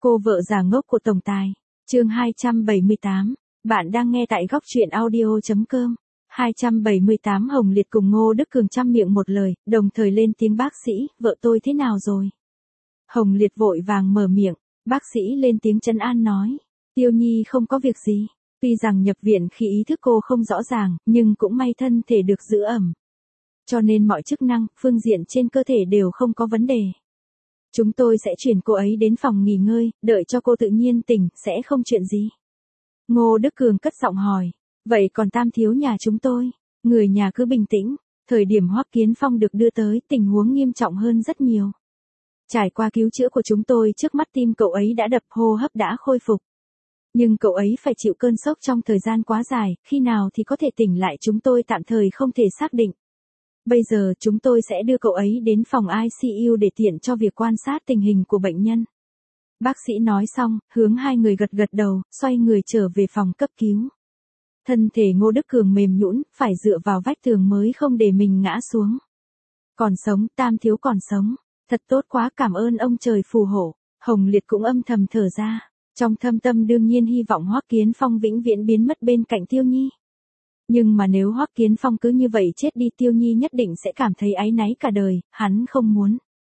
Cô vợ già ngốc của tổng tài. Chương 278. Bạn đang nghe tại góc truyện audio.com. 278 Hồng Liệt cùng Ngô Đức Cường chăm miệng một lời, đồng thời lên tiếng bác sĩ, vợ tôi thế nào rồi? Hồng Liệt vội vàng mở miệng, bác sĩ lên tiếng trấn an nói, Tiêu Nhi không có việc gì. Tuy rằng nhập viện khi ý thức cô không rõ ràng, nhưng cũng may thân thể được giữ ẩm. Cho nên mọi chức năng, phương diện trên cơ thể đều không có vấn đề. Chúng tôi sẽ chuyển cô ấy đến phòng nghỉ ngơi, đợi cho cô tự nhiên tỉnh, sẽ không chuyện gì. Ngô Đức Cường cất giọng hỏi, vậy còn Tam thiếu nhà chúng tôi? Người nhà cứ bình tĩnh, thời điểm Hoắc Kiến Phong được đưa tới, tình huống nghiêm trọng hơn rất nhiều. Trải qua cứu chữa của chúng tôi, trước mắt tim cậu ấy đã đập, hô hấp đã khôi phục. Nhưng cậu ấy phải chịu cơn sốc trong thời gian quá dài, khi nào thì có thể tỉnh lại chúng tôi tạm thời không thể xác định. Bây giờ chúng tôi sẽ đưa cậu ấy đến phòng ICU để tiện cho việc quan sát tình hình của bệnh nhân. Bác sĩ nói xong, hướng hai người gật gật đầu, xoay người trở về phòng cấp cứu. Thân thể Ngô Đức Cường mềm nhũn, phải dựa vào vách tường mới không để mình ngã xuống. Còn sống, Tam thiếu còn sống. Thật tốt quá, cảm ơn ông trời phù hộ. Hồng Liệt cũng âm thầm thở ra. Trong thâm tâm đương nhiên hy vọng Hoắc Kiến Phong vĩnh viễn biến mất bên cạnh Tiêu Nhi. Nhưng mà nếu Hoắc Kiến Phong cứ như vậy chết đi, Tiêu Nhi nhất định sẽ cảm thấy áy náy cả đời, hắn không muốn.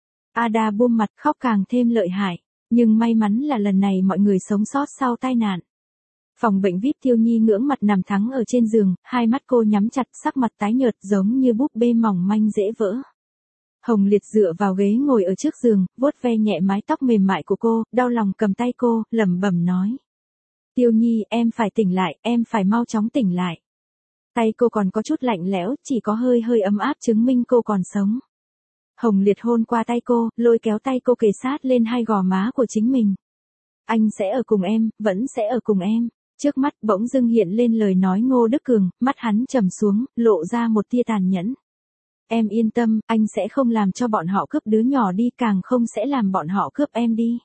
Ada buông mặt khóc càng thêm lợi hại, nhưng may mắn là lần này mọi người sống sót sau tai nạn. Phòng bệnh VIP, Tiêu Nhi ngưỡng mặt nằm thắng ở trên giường, hai mắt cô nhắm chặt, sắc mặt tái nhợt giống như búp bê mỏng manh dễ vỡ. Hồng Liệt dựa vào ghế ngồi ở trước giường, vuốt ve nhẹ mái tóc mềm mại của cô, đau lòng cầm tay cô, lẩm bẩm nói. Tiêu Nhi, em phải tỉnh lại, em phải mau chóng tỉnh lại. Tay cô còn có chút lạnh lẽo, chỉ có hơi hơi ấm áp chứng minh cô còn sống. Hồng Liệt hôn qua tay cô, lôi kéo tay cô kề sát lên hai gò má của chính mình. Anh sẽ ở cùng em, vẫn sẽ ở cùng em. Trước mắt bỗng dưng hiện lên lời nói Ngô Đức Cường, mắt hắn trầm xuống, lộ ra một tia tàn nhẫn. Em yên tâm, anh sẽ không làm cho bọn họ cướp đứa nhỏ đi, càng không sẽ làm bọn họ cướp em đi.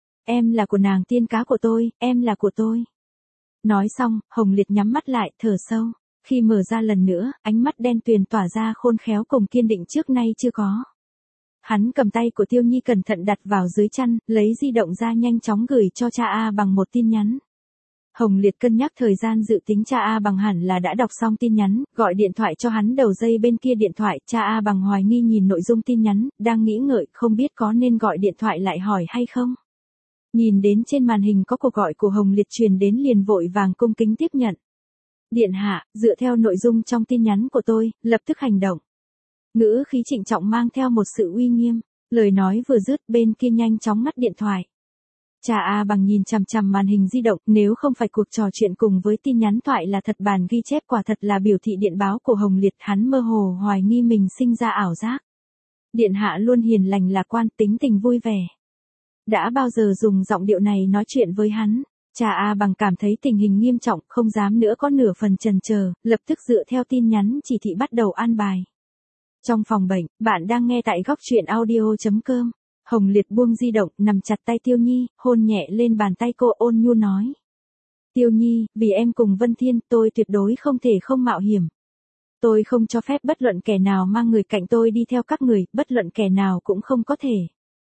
Em là của nàng tiên cá của tôi, em là của tôi. Nói xong, Hồng Liệt nhắm mắt lại, thở sâu. Khi mở ra lần nữa, ánh mắt đen tuyền tỏa ra khôn khéo cùng kiên định trước nay chưa có. Hắn cầm tay của Tiêu Nhi cẩn thận đặt vào dưới chăn, lấy di động ra nhanh chóng gửi cho cha A bằng một tin nhắn. Hồng Liệt cân nhắc thời gian, dự tính cha A bằng hẳn là đã đọc xong tin nhắn, gọi điện thoại cho hắn. Đầu dây bên kia điện thoại, cha A bằng hoài nghi nhìn nội dung tin nhắn, đang nghĩ ngợi không biết có nên gọi điện thoại lại hỏi hay không. Nhìn đến trên màn hình có cuộc gọi của Hồng Liệt truyền đến, liền vội vàng cung kính tiếp nhận. Điện hạ, dựa theo nội dung trong tin nhắn của tôi, lập tức hành động. Ngữ khí trịnh trọng mang theo một sự uy nghiêm, lời nói vừa dứt bên kia nhanh chóng ngắt điện thoại. Cha A bằng nhìn chằm chằm màn hình di động, nếu không phải cuộc trò chuyện cùng với tin nhắn thoại là thật, bản ghi chép quả thật là biểu thị điện báo của Hồng Liệt, hắn mơ hồ hoài nghi mình sinh ra ảo giác. Điện hạ luôn hiền lành lạc quan, tính tình vui vẻ. Đã bao giờ dùng giọng điệu này nói chuyện với hắn? Cha A bằng cảm thấy tình hình nghiêm trọng, không dám nữa có nửa phần chần chờ, lập tức dựa theo tin nhắn chỉ thị bắt đầu an bài. Trong phòng bệnh, bạn đang nghe tại góc truyện audio.com. Hồng Liệt buông di động, nằm chặt tay Tiêu Nhi, hôn nhẹ lên bàn tay cô, ôn nhu nói. Tiêu Nhi, vì em cùng Vân Thiên, tôi tuyệt đối không thể không mạo hiểm. Tôi không cho phép bất luận kẻ nào mang người cạnh tôi đi theo các người, bất luận kẻ nào cũng không có thể.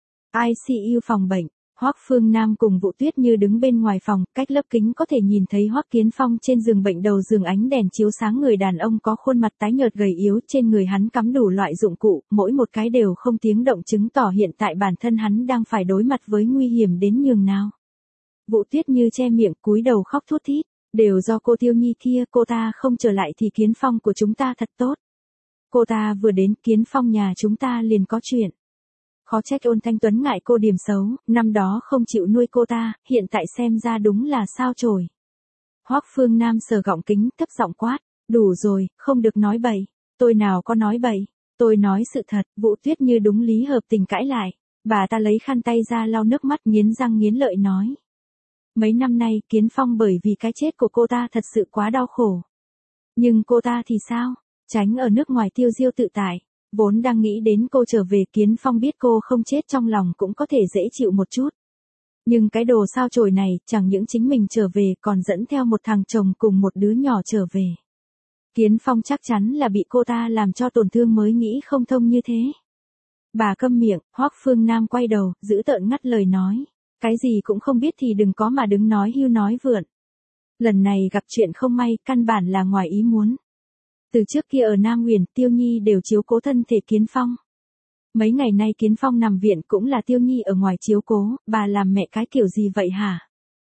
ICU phòng bệnh. Hoắc Phương Nam cùng Vũ Tuyết Như đứng bên ngoài phòng, cách lớp kính có thể nhìn thấy Hoắc Kiến Phong trên giường bệnh, đầu giường ánh đèn chiếu sáng, người đàn ông có khuôn mặt tái nhợt gầy yếu, trên người hắn cắm đủ loại dụng cụ, mỗi một cái đều không tiếng động, chứng tỏ hiện tại bản thân hắn đang phải đối mặt với nguy hiểm đến nhường nào. Vũ Tuyết Như che miệng, cúi đầu khóc thút thít, đều do cô Tiêu Nhi kia, cô ta không trở lại thì Kiến Phong của chúng ta thật tốt. Cô ta vừa đến, Kiến Phong nhà chúng ta liền có chuyện. Khó trách Ôn Thanh Tuấn ngại cô điểm xấu, năm đó không chịu nuôi cô ta, hiện tại xem ra đúng là sao chổi. Hoắc Phương Nam sờ gọng kính, thấp giọng quát, đủ rồi, không được nói bậy. Tôi nào có nói bậy, tôi nói sự thật. Vũ Tuyết Như đúng lý hợp tình cãi lại, bà ta lấy khăn tay ra lau nước mắt, nghiến răng nghiến lợi nói. Mấy năm nay Kiến Phong bởi vì cái chết của cô ta thật sự quá đau khổ. Nhưng cô ta thì sao, tránh ở nước ngoài tiêu diêu tự tại. Vốn đang nghĩ đến cô trở về, Kiến Phong biết cô không chết trong lòng cũng có thể dễ chịu một chút. Nhưng cái đồ sao chổi này, chẳng những chính mình trở về còn dẫn theo một thằng chồng cùng một đứa nhỏ trở về. Kiến Phong chắc chắn là bị cô ta làm cho tổn thương mới nghĩ không thông như thế. Bà câm miệng, Hoắc Phương Nam quay đầu, giữ tợn ngắt lời nói. Cái gì cũng không biết thì đừng có mà đứng nói hưu nói vượn. Lần này gặp chuyện không may, căn bản là ngoài ý muốn. Từ trước kia ở Nam Huyền, Tiêu Nhi đều chiếu cố thân thể Kiến Phong. Mấy ngày nay Kiến Phong nằm viện cũng là Tiêu Nhi ở ngoài chiếu cố, bà làm mẹ cái kiểu gì vậy hả?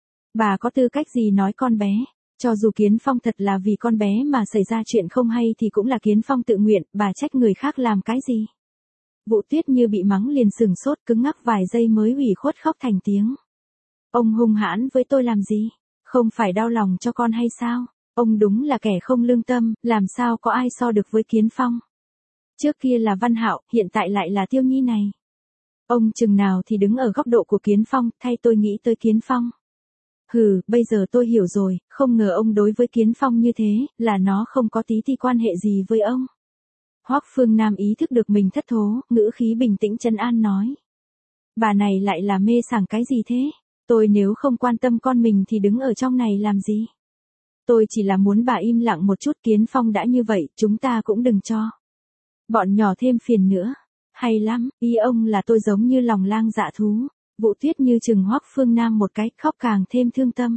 Bà có tư cách gì nói con bé? Cho dù Kiến Phong thật là vì con bé mà xảy ra chuyện không hay thì cũng là Kiến Phong tự nguyện, bà trách người khác làm cái gì? Vũ Tuyết Như bị mắng liền sừng sốt cứng ngắc vài giây mới ủy khuất khóc thành tiếng. Ông hung hãn với tôi làm gì? Không phải đau lòng cho con hay sao? Ông đúng là kẻ không lương tâm, làm sao có ai so được với Kiến Phong? Trước kia là Văn Hạo, hiện tại lại là Tiêu Nhi này. Ông chừng nào thì đứng ở góc độ của Kiến Phong, thay tôi nghĩ tới Kiến Phong. Hừ, bây giờ tôi hiểu rồi, không ngờ ông đối với Kiến Phong như thế, là nó không có tí ti quan hệ gì với ông. Hoắc Phương Nam ý thức được mình thất thố, ngữ khí bình tĩnh trấn an nói. Bà này lại là mê sảng cái gì thế? Tôi nếu không quan tâm con mình thì đứng ở trong này làm gì? Tôi chỉ là muốn bà im lặng một chút. Kiến Phong đã như vậy, chúng ta cũng đừng cho bọn nhỏ thêm phiền nữa. Hay lắm, ý ông là tôi giống như lòng lang dạ thú. Vũ Tuyết Như chừng Hoắc Phương Nam một cái, khóc càng thêm thương tâm.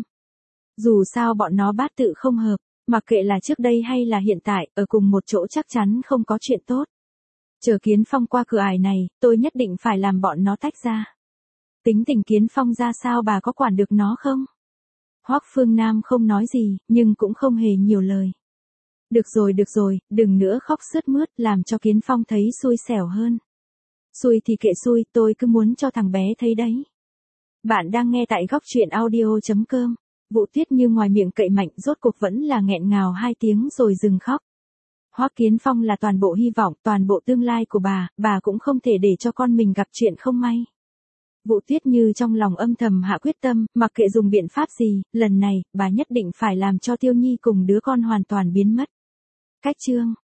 Dù sao bọn nó bát tự không hợp, mặc kệ là trước đây hay là hiện tại, ở cùng một chỗ chắc chắn không có chuyện tốt. Chờ Kiến Phong qua cửa ải này, tôi nhất định phải làm bọn nó tách ra. Tính tình Kiến Phong ra sao bà có quản được nó không? Hoắc Phương Nam không nói gì, nhưng cũng không hề nhiều lời. Được rồi, đừng nữa khóc sướt mướt, làm cho Kiến Phong thấy xui xẻo hơn. Xui thì kệ xui, tôi cứ muốn cho thằng bé thấy đấy. Bạn đang nghe tại góc truyện audio.com. Vũ Tuyết Như ngoài miệng cậy mạnh, rốt cuộc vẫn là nghẹn ngào 2 tiếng rồi dừng khóc. Hoắc Kiến Phong là toàn bộ hy vọng, toàn bộ tương lai của bà cũng không thể để cho con mình gặp chuyện không may. Vũ Tuyết Như trong lòng âm thầm hạ quyết tâm, mặc kệ dùng biện pháp gì, lần này, bà nhất định phải làm cho Tiêu Nhi cùng đứa con hoàn toàn biến mất. Cách chương